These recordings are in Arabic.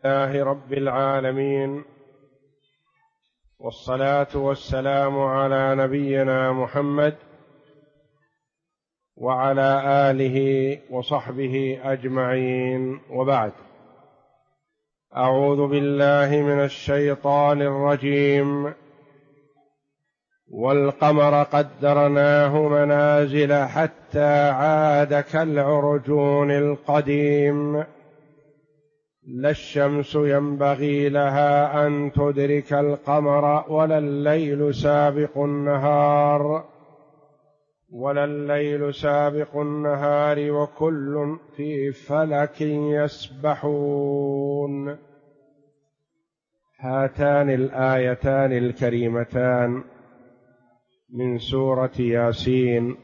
لله رب العالمين، والصلاة والسلام على نبينا محمد وعلى آله وصحبه أجمعين، وبعد. أعوذ بالله من الشيطان الرجيم. والقمر قدرناه منازل حتى عاد كالعرجون القديم، لا الشمس ينبغي لها أن تدرك القمر ولا الليل سابق النهار وكل في فلك يسبحون. هاتان الآيتان الكريمتان من سورة ياسين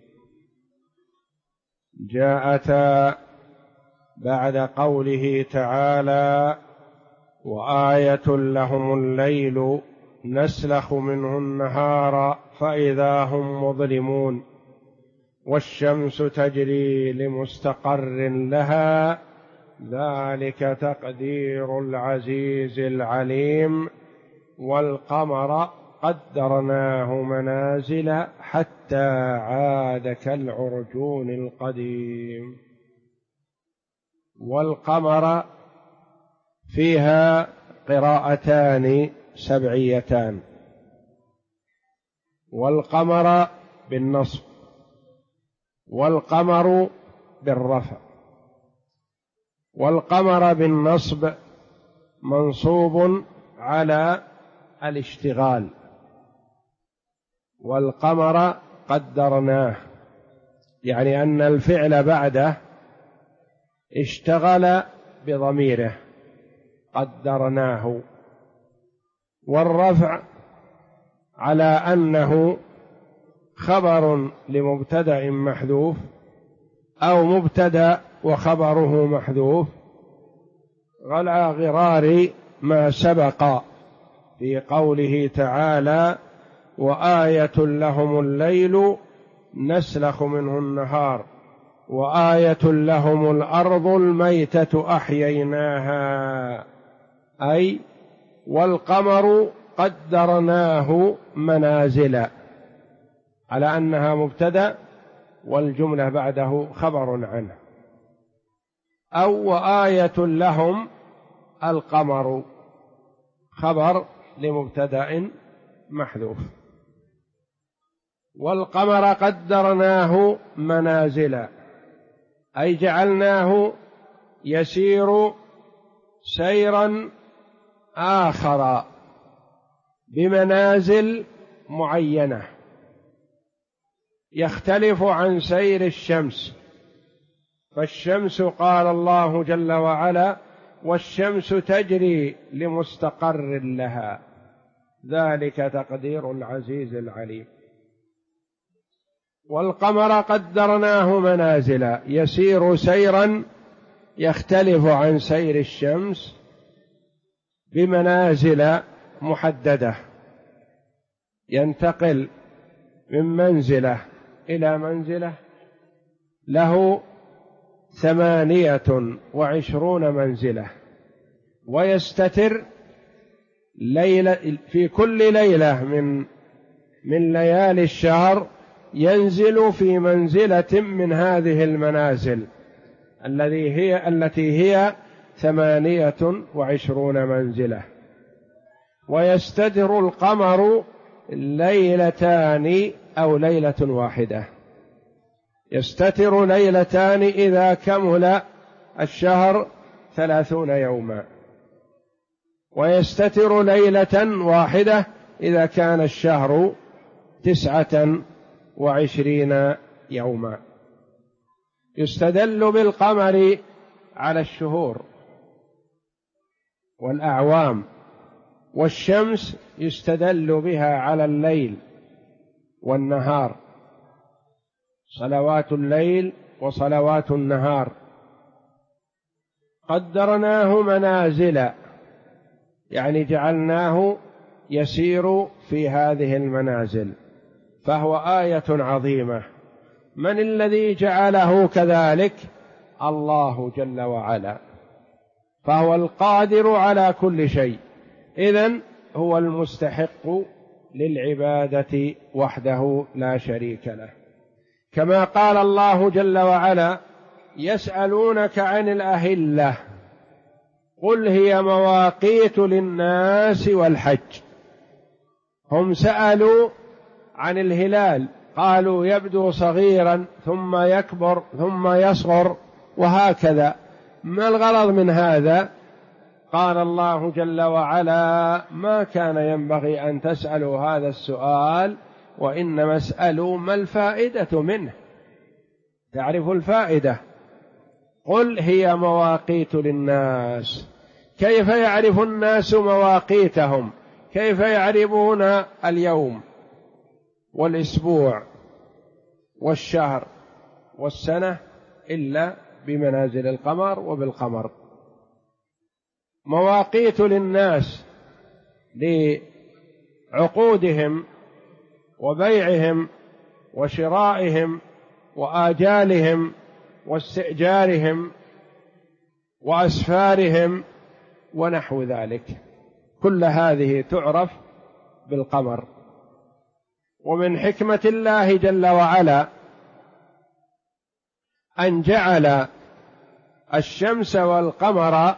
جاءتا بعد قوله تعالى: وآية لهم الليل نسلخ منه النهار فإذا هم مظلمون والشمس تجري لمستقر لها ذلك تقدير العزيز العليم. والقمر قدرناه منازل حتى عاد كالعرجون القديم. والقمر فيها قراءتان سبعيتان: والقمر بالنصب والقمر بالرفع. والقمر بالنصب منصوب على الاشتغال، والقمر قدرناه يعني أن الفعل بعده اشتغل بضميره قدرناه. والرفع على أنه خبر لمبتدأ محذوف أو مبتدأ وخبره محذوف، على غرار ما سبق في قوله تعالى: وآية لهم الليل نسلخ منه النهار وآية لهم الأرض الميتة أحييناها، أي والقمر قدرناه منازل، على أنها مبتدأ والجملة بعده خبر عنه. أو وآية لهم القمر خبر لمبتدأ محذوف. والقمر قدرناه منازل أي جعلناه يسير سيرا آخر بمنازل معينة يختلف عن سير الشمس. فالشمس قال الله جل وعلا: والشمس تجري لمستقر لها ذلك تقدير العزيز العليم. والقمر قدرناه منازل يسير سيرا يختلف عن سير الشمس بمنازل محددة، ينتقل من منزلة إلى منزلة، له 28 منزلة، ويستتر في كل ليلة من ليالي الشهر ينزل في منزلة من هذه المنازل التي هي 28 منزلة. ويستتر القمر ليلتان أو ليلة واحدة، يستتر ليلتان إذا كمل الشهر 30 يوما، ويستتر ليلة واحدة إذا كان الشهر 29 يوما. يستدل بالقمر على الشهور والأعوام، والشمس يستدل بها على الليل والنهار، صلوات الليل وصلوات النهار. قدرناه منازل يعني جعلناه يسير في هذه المنازل، فهو آية عظيمة. من الذي جعله كذلك؟ الله جل وعلا فهو القادر على كل شيء، إذن هو المستحق للعبادة وحده لا شريك له. كما قال الله جل وعلا: يسألونك عن الأهلة قل هي مواقيت للناس والحج. هم سألوا عن الهلال، قالوا يبدو صغيرا ثم يكبر ثم يصغر وهكذا، ما الغرض من هذا؟ قال الله جل وعلا: ما كان ينبغي أن تسألوا هذا السؤال، وإنما اسألوا ما الفائدة منه، تعرف الفائدة. قل هي مواقيت للناس. كيف يعرف الناس مواقيتهم؟ كيف يعرفون اليوم والأسبوع والشهر والسنة إلا بمنازل القمر وبالقمر. مواقيت للناس لعقودهم وبيعهم وشرائهم وآجالهم واستئجارهم وأسفارهم ونحو ذلك، كل هذه تعرف بالقمر. ومن حكمة الله جل وعلا أن جعل الشمس والقمر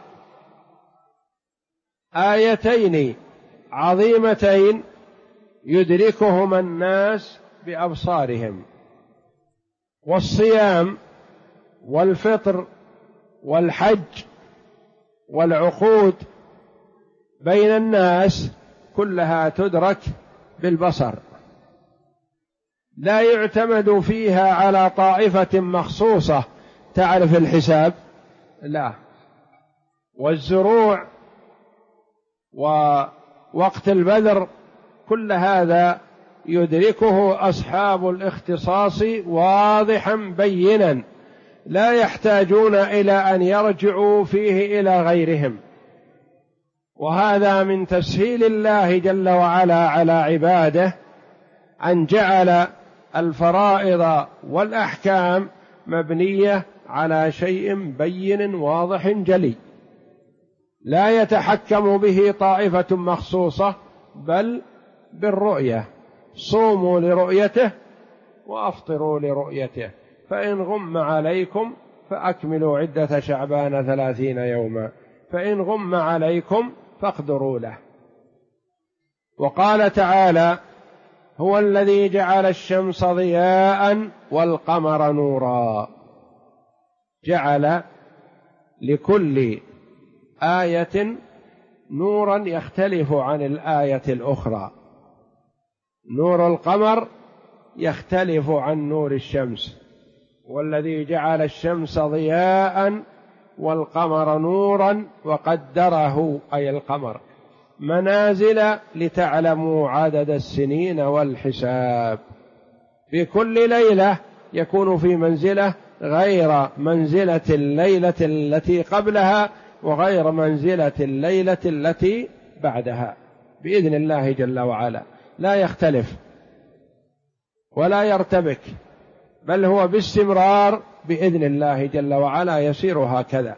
آيتين عظيمتين يدركهما الناس بأبصارهم، والصيام والفطر والحج والعقود بين الناس كلها تدرك بالبصر، لا يعتمد فيها على طائفة مخصوصة تعرف الحساب، لا. والزروع ووقت البذر كل هذا يدركه أصحاب الاختصاص واضحا بينا، لا يحتاجون إلى أن يرجعوا فيه إلى غيرهم. وهذا من تسهيل الله جل وعلا على عباده، أن جعل الفرائض والأحكام مبنية على شيء بين واضح جلي، لا يتحكم به طائفة مخصوصة، بل بالرؤية. صوموا لرؤيته وأفطروا لرؤيته، فإن غم عليكم فأكملوا عدة شعبان 30 يوما، فإن غم عليكم فاقدروا له. وقال تعالى: هو الذي جعل الشمس ضياء والقمر نورا. جعل لكل آية نورا يختلف عن الآية الأخرى. نور القمر يختلف عن نور الشمس. والذي جعل الشمس ضياء والقمر نورا وقدره، أي القمر، منازل لتعلموا عدد السنين والحساب. في كل ليلة يكون في منزلة غير منزلة الليلة التي قبلها وغير منزلة الليلة التي بعدها، بإذن الله جل وعلا، لا يختلف ولا يرتبك، بل هو باستمرار بإذن الله جل وعلا يسير هكذا.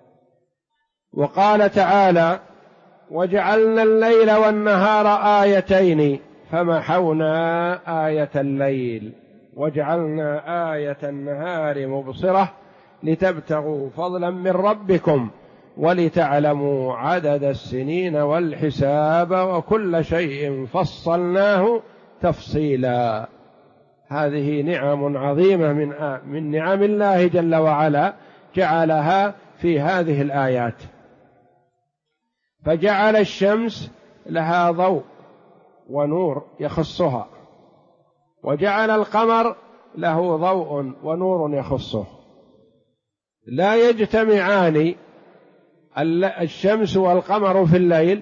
وقال تعالى: وجعلنا الليل والنهار آيتين فمحونا آية الليل وجعلنا آية النهار مبصرة لتبتغوا فضلا من ربكم ولتعلموا عدد السنين والحساب وكل شيء فصلناه تفصيلا. هذه نعم عظيمة من نعم الله جل وعلا جعلها في هذه الآيات. فجعل الشمس لها ضوء ونور يخصها، وجعل القمر له ضوء ونور يخصه، لا يجتمعان الشمس والقمر في الليل،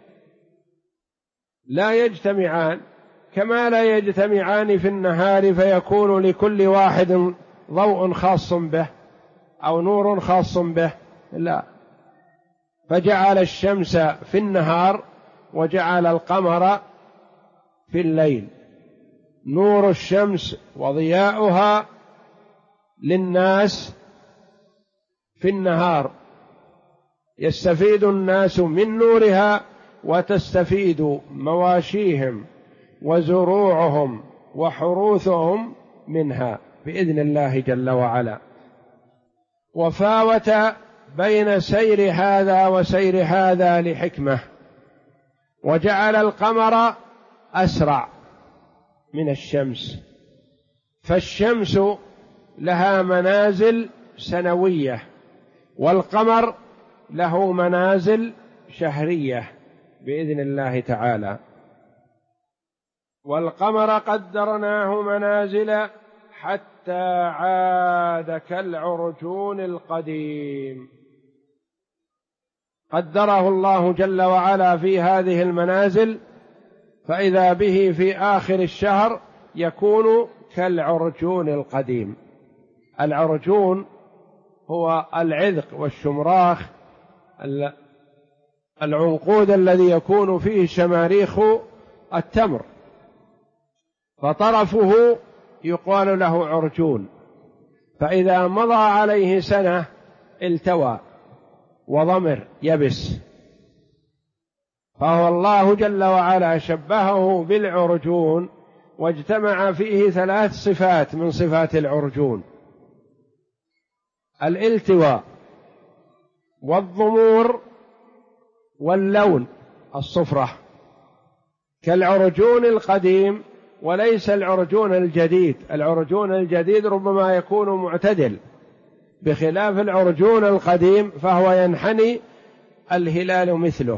لا يجتمعان، كما لا يجتمعان في النهار فيكون لكل واحد ضوء خاص به أو نور خاص به، لا. فجعل الشمس في النهار وجعل القمر في الليل، نور الشمس وضياؤها للناس في النهار، يستفيد الناس من نورها وتستفيد مواشيهم وزروعهم وحروثهم منها بإذن الله جل وعلا. وفاوت بين سير هذا وسير هذا لحكمة، وجعل القمر أسرع من الشمس، فالشمس لها منازل سنوية والقمر له منازل شهرية بإذن الله تعالى. والقمر قدرناه منازل حتى عاد كالعرجون القديم، قدره الله جل وعلا في هذه المنازل، فإذا به في آخر الشهر يكون كالعرجون القديم. العرجون هو العذق والشمراخ، العنقود الذي يكون فيه شماريخ التمر، فطرفه يقال له عرجون، فإذا مضى عليه سنة التوى وضمر يبس، فهو الله جل وعلا شبهه بالعرجون، واجتمع فيه 3 صفات من صفات العرجون: الالتواء والضمور واللون الصفرة، كالعرجون القديم وليس العرجون الجديد. العرجون الجديد ربما يكون معتدل، بخلاف العرجون القديم فهو ينحني الهلال مثله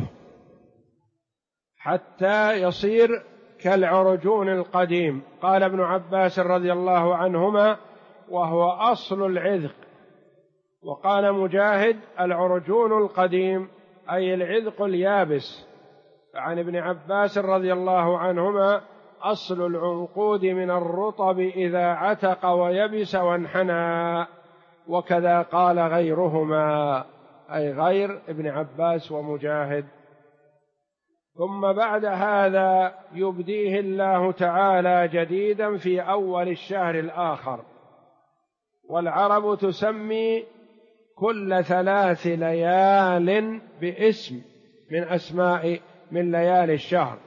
حتى يصير كالعرجون القديم. قال ابن عباس رضي الله عنهما: وهو أصل العذق. وقال مجاهد: العرجون القديم أي العذق اليابس. عن ابن عباس رضي الله عنهما: أصل العنقود من الرطب إذا عتق ويبس وانحنى. وكذا قال غيرهما، أي غير ابن عباس ومجاهد. ثم بعد هذا يبديه الله تعالى جديدا في أول الشهر الآخر. والعرب تسمي كل 3 ليال باسم من أسماء من ليالي الشهر،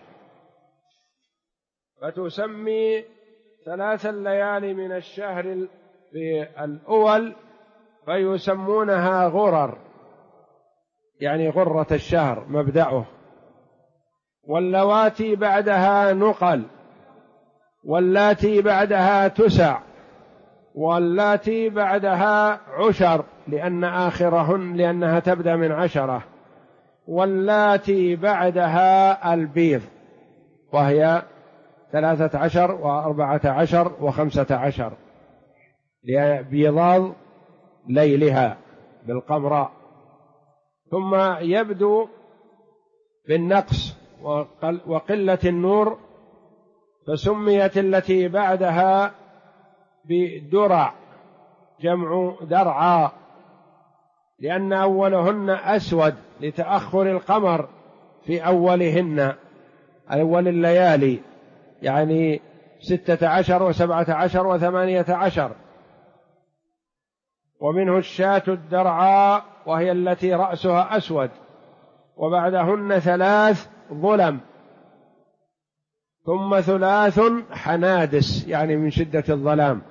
فتسمي 3 الليالي من الشهر الأول فيسمونها غرر، يعني غرة الشهر مبدأه، واللواتي بعدها نقل، واللاتي بعدها تسع، واللاتي بعدها عشر لأنها تبدأ من 10، واللاتي بعدها البيض وهي 13 و14 و15 لبيضاض ليلها بالقمراء. ثم يبدو بالنقص وقلة النور، فسميت التي بعدها بدرع، جمع درعا، لأن أولهن أسود لتأخر القمر في أولهن، أول الليالي، يعني 16 و17 و18. ومنه الشاة الدرعاء وهي التي رأسها أسود، وبعدهن 3 ظلم، ثم 3 حنادس يعني من شدة الظلام،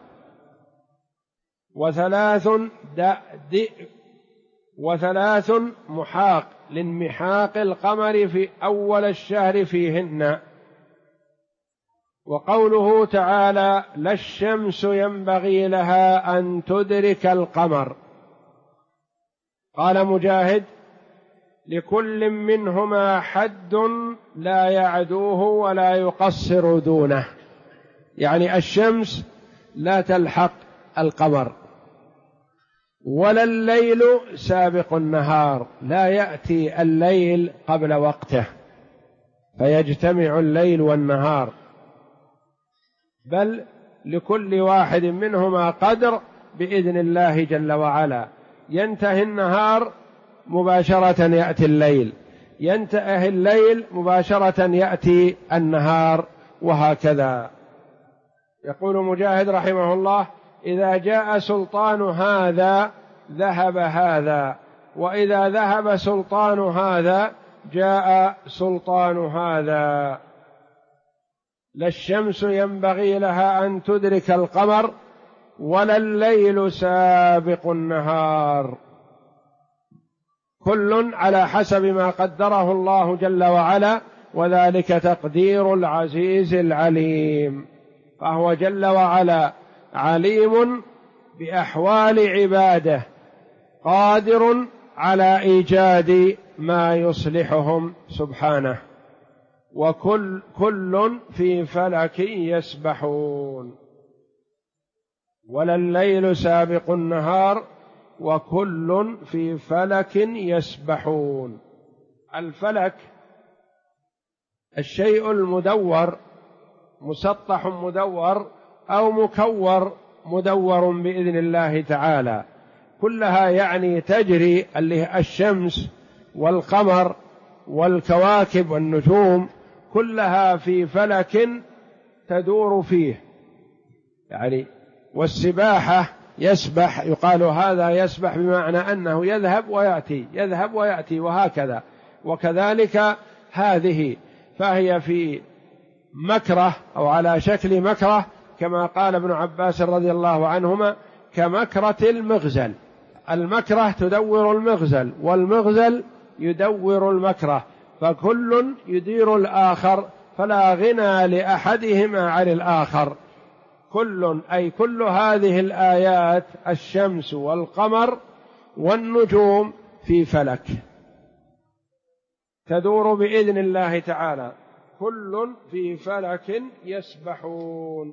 و3 محاق لانمحاق القمر في أول الشهر فيهن. وقوله تعالى: لا الشمس ينبغي لها أن تدرك القمر، قال مجاهد: لكل منهما حد لا يعدوه ولا يقصر دونه، يعني الشمس لا تلحق القمر، ولا الليل سابق النهار، لا يأتي الليل قبل وقته فيجتمع الليل والنهار، بل لكل واحد منهما قدر بإذن الله جل وعلا. ينتهي النهار مباشرة يأتي الليل، ينتهي الليل مباشرة يأتي النهار، وهكذا. يقول مجاهد رحمه الله: إذا جاء سلطان هذا ذهب هذا، وإذا ذهب سلطان هذا جاء سلطان هذا. لا الشمس ينبغي لها أن تدرك القمر ولا الليل سابق النهار، كل على حسب ما قدره الله جل وعلا، وذلك تقدير العزيز العليم. فهو جل وعلا عليم بأحوال عباده، قادر على إيجاد ما يصلحهم سبحانه، وكل في فلك يسبحون. ولا الليل سابق النهار وكل في فلك يسبحون. الفلك الشيء المدور، مسطح مدور أو مكور مدور بإذن الله تعالى، كلها يعني تجري، الشمس والقمر والكواكب والنجوم كلها في فلك تدور فيه يعني. والسباحة يسبح، يقال هذا يسبح بمعنى أنه يذهب ويأتي يذهب ويأتي وهكذا. وكذلك هذه فهي في مكره أو على شكل مكره، كما قال ابن عباس رضي الله عنهما كمكرة المغزل. المكره تدور المغزل والمغزل يدور المكره، فكل يدير الآخر، فلا غنى لأحدهما عن الآخر. كل أي كل هذه الآيات، الشمس والقمر والنجوم في فلك تدور بإذن الله تعالى، كل في فلك يسبحون.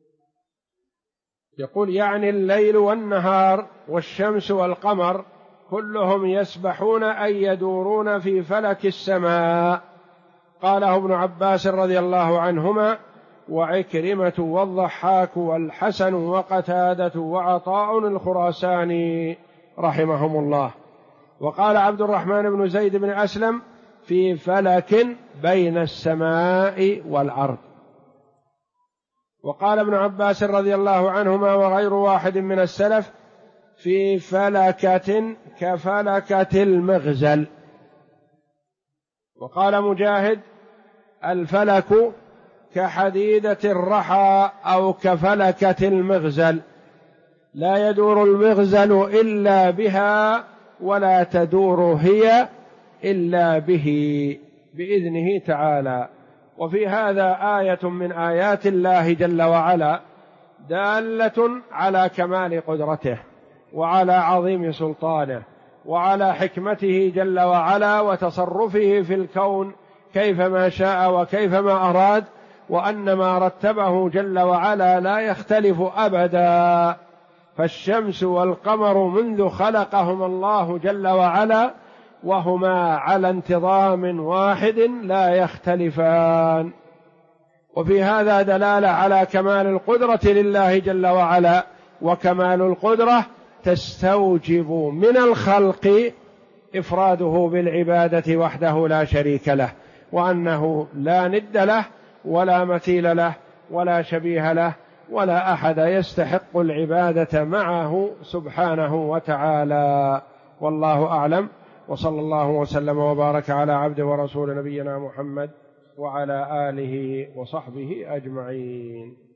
يقول يعني الليل والنهار والشمس والقمر كلهم يسبحون أي يدورون في فلك السماء. قاله ابن عباس رضي الله عنهما وعكرمة والضحاك والحسن وقتادة وعطاء الخراساني رحمهم الله. وقال عبد الرحمن بن زيد بن أسلم في فلك بين السماء والأرض. وقال ابن عباس رضي الله عنهما وغير واحد من السلف في فلكة كفلكة المغزل. وقال مجاهد الفلك كحديدة الرحى أو كفلكة المغزل، لا يدور المغزل إلا بها ولا تدور هي إلا به بإذنه تعالى. وفي هذا آية من آيات الله جل وعلا دالة على كمال قدرته وعلى عظيم سلطانه وعلى حكمته جل وعلا وتصرفه في الكون كيفما شاء وكيفما أراد، وأن ما رتبه جل وعلا لا يختلف أبدا. فالشمس والقمر منذ خلقهما الله جل وعلا وهما على انتظام واحد لا يختلفان. وفي هذا دلالة على كمال القدرة لله جل وعلا، وكمال القدرة تستوجب من الخلق إفراده بالعبادة وحده لا شريك له، وأنه لا ند له ولا مثيل له ولا شبيه له ولا أحد يستحق العبادة معه سبحانه وتعالى. والله أعلم، وصلى الله وسلم وبارك على عبد ورسول نبينا محمد وعلى آله وصحبه أجمعين.